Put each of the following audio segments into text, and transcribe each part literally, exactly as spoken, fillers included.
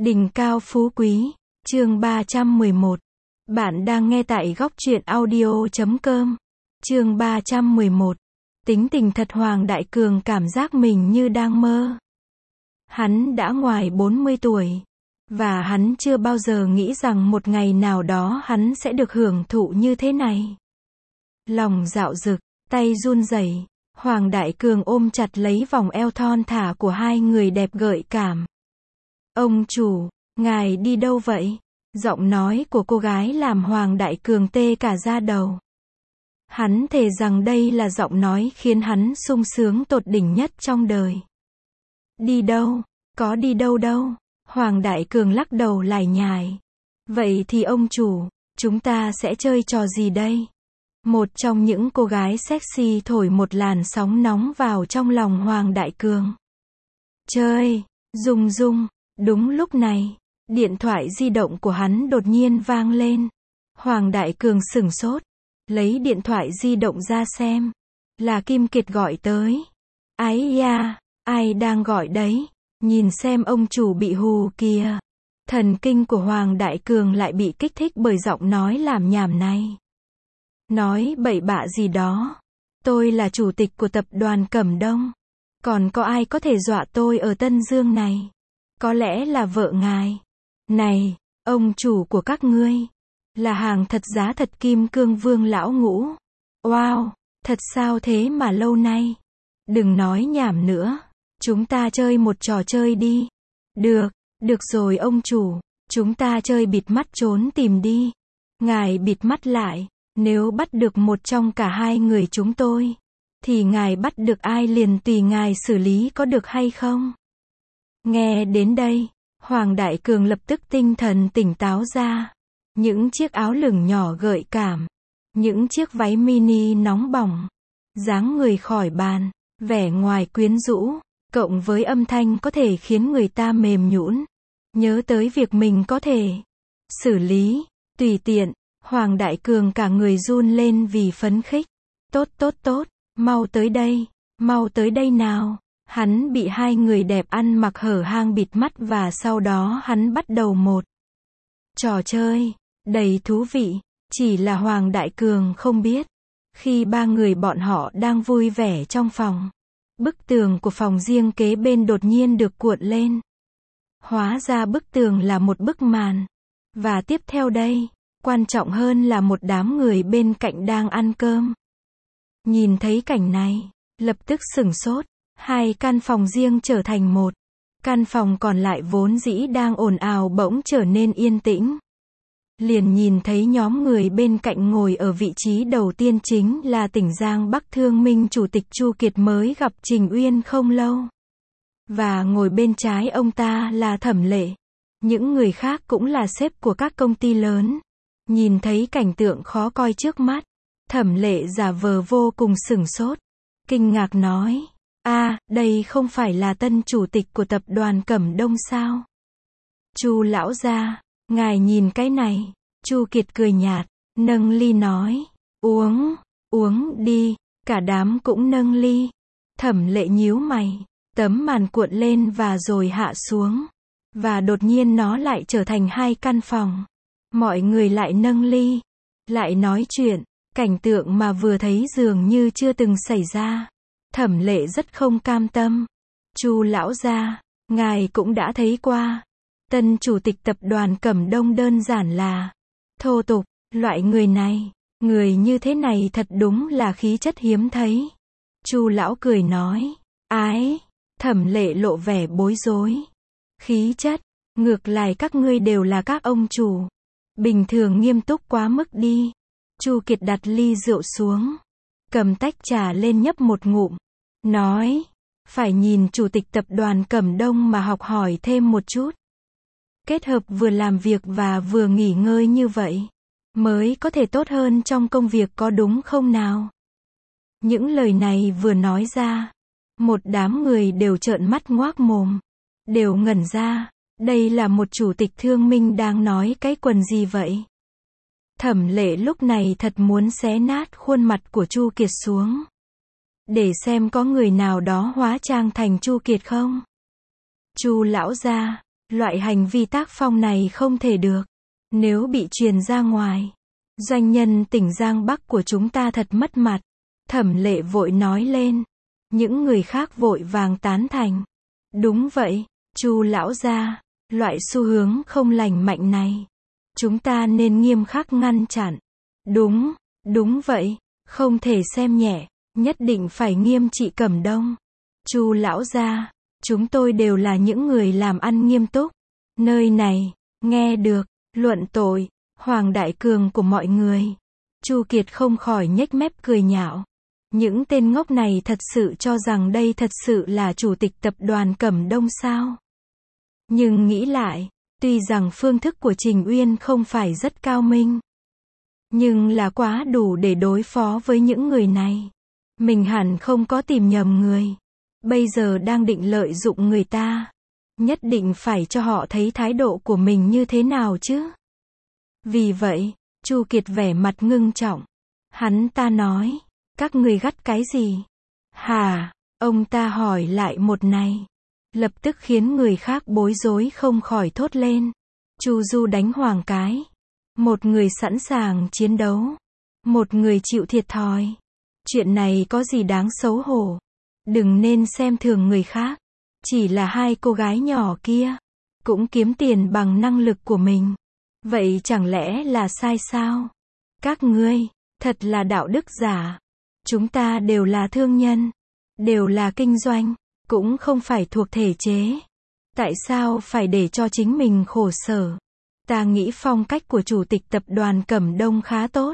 Đỉnh cao phú quý, chương ba trăm mười một. Bạn đang nghe tại góc truyện audio chấm com. Chương ba trăm mười một. Tính tình thật Hoàng Đại Cường cảm giác mình như đang mơ. Hắn đã ngoài bốn mươi tuổi. Và hắn chưa bao giờ nghĩ rằng một ngày nào đó hắn sẽ được hưởng thụ như thế này. Lòng dạo dực, tay run rẩy, Hoàng Đại Cường ôm chặt lấy vòng eo thon thả của hai người đẹp gợi cảm. Ông chủ, ngài đi đâu vậy? Giọng nói của cô gái làm Hoàng Đại Cường tê cả da đầu. Hắn thề rằng đây là giọng nói khiến hắn sung sướng tột đỉnh nhất trong đời. Đi đâu? Có đi đâu đâu? Hoàng Đại Cường lắc đầu lải nhải. Vậy thì ông chủ, chúng ta sẽ chơi trò gì đây? Một trong những cô gái sexy thổi một làn sóng nóng vào trong lòng Hoàng Đại Cường. Chơi, rung rung. Đúng lúc này, điện thoại di động của hắn đột nhiên vang lên. Hoàng Đại Cường sửng sốt, lấy điện thoại di động ra xem. Là Kim Kiệt gọi tới. Ái da, ai đang gọi đấy? Nhìn xem ông chủ bị hù kìa. Thần kinh của Hoàng Đại Cường lại bị kích thích bởi giọng nói làm nhảm này. Nói bậy bạ gì đó. Tôi là chủ tịch của tập đoàn Cẩm Đông. Còn có ai có thể dọa tôi ở Tân Dương này? Có lẽ là vợ ngài. Này, ông chủ của các ngươi. Là hàng thật giá thật Kim Cương Vương lão ngũ. Wow, thật sao thế mà lâu nay. Đừng nói nhảm nữa. Chúng ta chơi một trò chơi đi. Được, được rồi ông chủ. Chúng ta chơi bịt mắt trốn tìm đi. Ngài bịt mắt lại. Nếu bắt được một trong cả hai người chúng tôi, thì ngài bắt được ai liền tùy ngài xử lý có được hay không? Nghe đến đây, Hoàng Đại Cường lập tức tinh thần tỉnh táo ra. Những chiếc áo lửng nhỏ gợi cảm, những chiếc váy mini nóng bỏng, dáng người khỏi bàn, vẻ ngoài quyến rũ, cộng với âm thanh có thể khiến người ta mềm nhũn. Nhớ tới việc mình có thể xử lý, tùy tiện, Hoàng Đại Cường cả người run lên vì phấn khích. Tốt tốt tốt, mau tới đây, mau tới đây nào. Hắn bị hai người đẹp ăn mặc hở hang bịt mắt và sau đó hắn bắt đầu một trò chơi đầy thú vị. Chỉ là Hoàng Đại Cường không biết, khi ba người bọn họ đang vui vẻ trong phòng, bức tường của phòng riêng kế bên đột nhiên được cuộn lên. Hóa ra bức tường là một bức màn. Và tiếp theo đây, quan trọng hơn là một đám người bên cạnh đang ăn cơm. Nhìn thấy cảnh này, lập tức sửng sốt. Hai căn phòng riêng trở thành một. Căn phòng còn lại vốn dĩ đang ồn ào bỗng trở nên yên tĩnh. Liền nhìn thấy nhóm người bên cạnh ngồi ở vị trí đầu tiên chính là tỉnh Giang Bắc Thương Minh Chủ tịch Chu Kiệt mới gặp Trình Uyên không lâu. Và ngồi bên trái ông ta là Thẩm Lệ. Những người khác cũng là sếp của các công ty lớn. Nhìn thấy cảnh tượng khó coi trước mắt, Thẩm Lệ giả vờ vô cùng sửng sốt. Kinh ngạc nói. À, đây không phải là tân chủ tịch của tập đoàn Cẩm Đông sao? Chu lão gia, ngài nhìn cái này. Chu Kiệt cười nhạt, nâng ly nói. Uống, uống đi. Cả đám cũng nâng ly. Thẩm Lệ nhíu mày. Tấm màn cuộn lên và rồi hạ xuống. Và đột nhiên nó lại trở thành hai căn phòng. Mọi người lại nâng ly. Lại nói chuyện. Cảnh tượng mà vừa thấy dường như chưa từng xảy ra. Thẩm Lệ rất không cam tâm. Chu lão gia, ngài cũng đã thấy qua. Tân chủ tịch tập đoàn Cẩm Đông đơn giản là thô tục. Loại người này, người như thế này thật đúng là khí chất hiếm thấy. Chu lão cười nói. Ái, Thẩm Lệ lộ vẻ bối rối. Khí chất, ngược lại các ngươi đều là các ông chủ. Bình thường nghiêm túc quá mức đi. Chu Kiệt đặt ly rượu xuống. Cầm tách trà lên nhấp một ngụm. Nói. Phải nhìn chủ tịch tập đoàn Cẩm Đông mà học hỏi thêm một chút. Kết hợp vừa làm việc và vừa nghỉ ngơi như vậy, mới có thể tốt hơn trong công việc có đúng không nào? Những lời này vừa nói ra, một đám người đều trợn mắt ngoác mồm. Đều ngẩn ra. Đây là một chủ tịch thương minh đang nói cái quần gì vậy? Thẩm Lệ lúc này thật muốn xé nát khuôn mặt của Chu Kiệt xuống. Để xem có người nào đó hóa trang thành Chu Kiệt không? Chu lão gia, Loại hành vi tác phong này không thể được. Nếu bị truyền ra ngoài, doanh nhân tỉnh Giang Bắc của chúng ta thật mất mặt. Thẩm Lệ vội nói lên. Những người khác vội vàng tán thành. Đúng vậy, Chu lão gia, loại xu hướng không lành mạnh này, chúng ta nên nghiêm khắc ngăn chặn. Đúng, đúng vậy, không thể xem nhẹ, nhất định phải nghiêm trị Cẩm Đông. Chu lão gia, chúng tôi đều là những người làm ăn nghiêm túc. Nơi này, nghe được, luận tội, Hoàng Đại Cường của mọi người. Chu Kiệt không khỏi nhếch mép cười nhạo. Những tên ngốc này thật sự cho rằng đây thật sự là chủ tịch tập đoàn Cẩm Đông sao? Nhưng nghĩ lại, tuy rằng phương thức của Trình Uyên không phải rất cao minh, nhưng là quá đủ để đối phó với những người này. Mình hẳn không có tìm nhầm người. Bây giờ đang định lợi dụng người ta. Nhất định phải cho họ thấy thái độ của mình như thế nào chứ. Vì vậy, Chu Kiệt vẻ mặt ngưng trọng. Hắn ta nói, các người gắt cái gì? Hả? Ông ta hỏi lại một này. Lập tức khiến người khác bối rối không khỏi thốt lên. Chu Du đánh Hoàng cái. Một người sẵn sàng chiến đấu. Một người chịu thiệt thòi. Chuyện này có gì đáng xấu hổ. Đừng nên xem thường người khác. Chỉ là hai cô gái nhỏ kia. Cũng kiếm tiền bằng năng lực của mình. Vậy chẳng lẽ là sai sao? Các ngươi, thật là đạo đức giả. Chúng ta đều là thương nhân. Đều là kinh doanh. Cũng không phải thuộc thể chế. Tại sao phải để cho chính mình khổ sở? Ta nghĩ phong cách của chủ tịch tập đoàn Cẩm Đông khá tốt.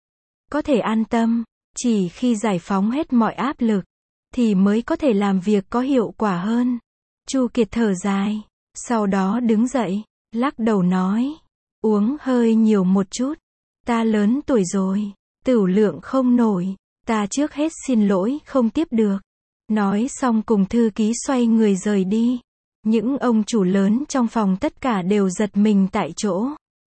Có thể an tâm. Chỉ khi giải phóng hết mọi áp lực, thì mới có thể làm việc có hiệu quả hơn. Chu Kiệt thở dài. Sau đó đứng dậy, lắc đầu nói. Uống hơi nhiều một chút. Ta lớn tuổi rồi. Tửu lượng không nổi. Ta trước hết xin lỗi không tiếp được. Nói xong cùng thư ký xoay người rời đi. Những ông chủ lớn trong phòng tất cả đều giật mình tại chỗ.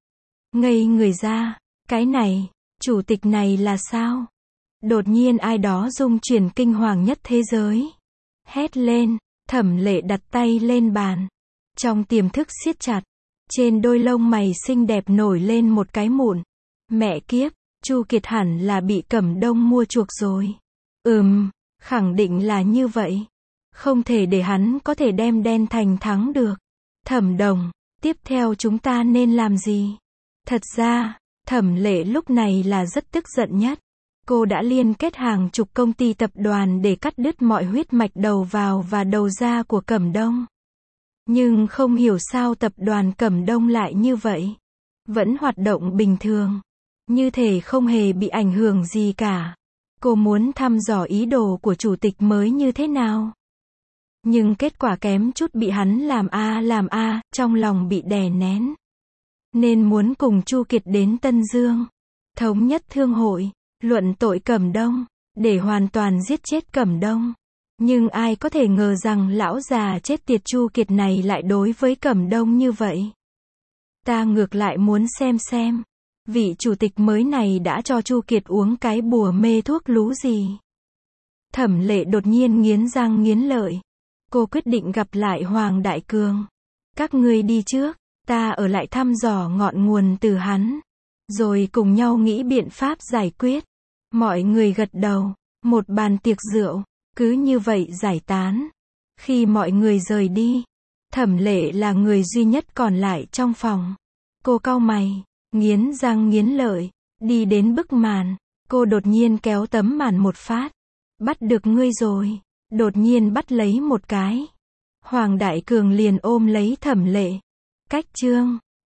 Ngây người ra. Cái này, chủ tịch này là sao? Đột nhiên ai đó rung chuyển kinh hoàng nhất thế giới. Hét lên, Thẩm Lệ đặt tay lên bàn. Trong tiềm thức siết chặt. Trên đôi lông mày xinh đẹp nổi lên một cái mụn. Mẹ kiếp, Chu Kiệt hẳn là bị Cẩm Đông mua chuộc rồi. Ừm, khẳng định là như vậy. Không thể để hắn có thể đem đen thành trắng được. Thẩm Đồng, tiếp theo chúng ta nên làm gì? Thật ra, Thẩm Lệ lúc này là rất tức giận nhất. Cô đã liên kết hàng chục công ty tập đoàn để cắt đứt mọi huyết mạch đầu vào và đầu ra của Cẩm Đông. Nhưng không hiểu sao tập đoàn Cẩm Đông lại như vậy. Vẫn hoạt động bình thường. Như thể không hề bị ảnh hưởng gì cả. Cô muốn thăm dò ý đồ của chủ tịch mới như thế nào. Nhưng kết quả kém chút bị hắn làm a làm a, trong lòng bị đè nén. Nên muốn cùng Chu Kiệt đến Tân Dương. Thống nhất thương hội. Luận tội Cẩm Đông. Để hoàn toàn giết chết Cẩm Đông. Nhưng ai có thể ngờ rằng lão già chết tiệt Chu Kiệt này lại đối với Cẩm Đông như vậy. Ta ngược lại muốn xem xem. Vị chủ tịch mới này đã cho Chu Kiệt uống cái bùa mê thuốc lú gì. Thẩm Lệ đột nhiên nghiến răng nghiến lợi. Cô quyết định gặp lại Hoàng Đại Cường. Các ngươi đi trước. Ta ở lại thăm dò ngọn nguồn từ hắn. Rồi cùng nhau nghĩ biện pháp giải quyết. Mọi người gật đầu. Một bàn tiệc rượu. Cứ như vậy giải tán. Khi mọi người rời đi. Thẩm Lệ là người duy nhất còn lại trong phòng. Cô cau mày. Nghiến răng nghiến lợi. Đi đến bức màn. Cô đột nhiên kéo tấm màn một phát. Bắt được ngươi rồi. Đột nhiên bắt lấy một cái. Hoàng Đại Cường liền ôm lấy Thẩm Lệ. Cách chương